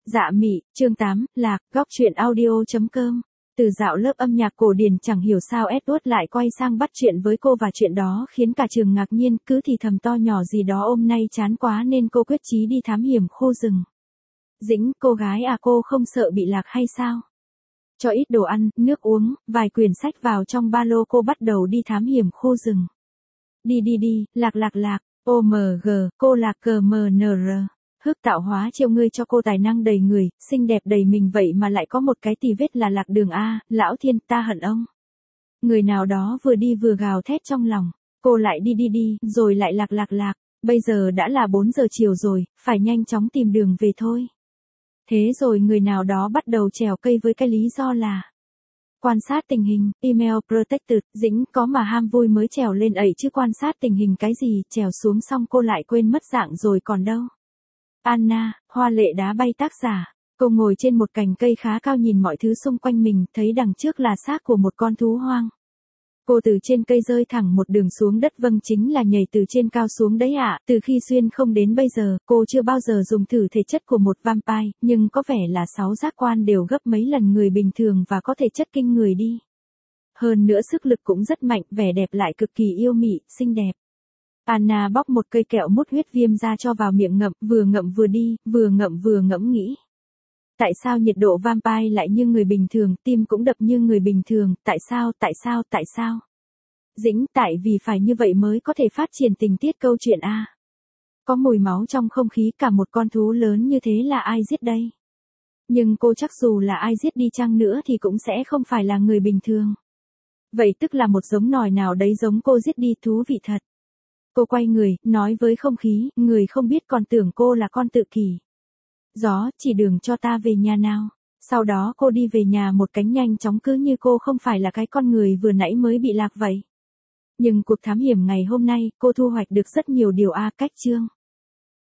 Dạ mị, chương 8, Lạc, góc truyện audio.com. Từ dạo lớp âm nhạc cổ điển chẳng hiểu sao Edward lại quay sang bắt chuyện với cô và chuyện đó khiến cả trường ngạc nhiên, cứ thì thầm to nhỏ gì đó hôm nay chán quá nên cô quyết chí đi thám hiểm khu rừng. Dĩnh, cô gái à, cô không sợ bị lạc hay sao? Cho ít đồ ăn, nước uống, vài quyển sách vào trong ba lô, cô bắt đầu đi thám hiểm khu rừng. Đi, lạc, OMG, cô lạc CMNR. Hức tạo hóa chiêu ngươi cho cô tài năng đầy người, xinh đẹp đầy mình vậy mà lại có một cái tì vết là lạc đường a, lão thiên ta hận ông. Người nào đó vừa đi vừa gào thét trong lòng, cô lại đi, rồi lại lạc, bây giờ đã là 4 giờ chiều rồi, phải nhanh chóng tìm đường về thôi. Thế rồi người nào đó bắt đầu trèo cây với cái lý do là quan sát tình hình, email protected, Dĩnh có mà ham vui mới trèo lên ấy chứ quan sát tình hình cái gì, trèo xuống xong cô lại quên mất dạng rồi còn đâu. Anna, hoa lệ đá bay tác giả. Cô ngồi trên một cành cây khá cao nhìn mọi thứ xung quanh mình, thấy đằng trước là xác của một con thú hoang. Cô từ trên cây rơi thẳng một đường xuống đất, vâng chính là nhảy từ trên cao xuống đấy ạ. Từ khi xuyên không đến bây giờ, cô chưa bao giờ dùng thử thể chất của một vampire, nhưng có vẻ là 6 giác quan đều gấp mấy lần người bình thường và có thể chất kinh người đi. Hơn nữa sức lực cũng rất mạnh, vẻ đẹp lại cực kỳ yêu mị, xinh đẹp. Anna bóc một cây kẹo mút huyết viêm ra cho vào miệng ngậm vừa đi, vừa ngẫm nghĩ. Tại sao nhiệt độ vampire lại như người bình thường, tim cũng đập như người bình thường, tại sao? Dĩnh, tại vì phải như vậy mới có thể phát triển tình tiết câu chuyện a. Có mùi máu trong không khí, cả một con thú lớn như thế là ai giết đây? Nhưng cô chắc dù là ai giết đi chăng nữa thì cũng sẽ không phải là người bình thường. Vậy tức là một giống nòi nào đấy giống cô giết đi, thú vị thật. Cô quay người, nói với không khí, người không biết còn tưởng cô là con tự kỷ. Gió, chỉ đường cho ta về nhà nào. Sau đó cô đi về nhà một cánh nhanh chóng, cứ như cô không phải là cái con người vừa nãy mới bị lạc vậy. Nhưng cuộc thám hiểm ngày hôm nay, cô thu hoạch được rất nhiều điều cách chương.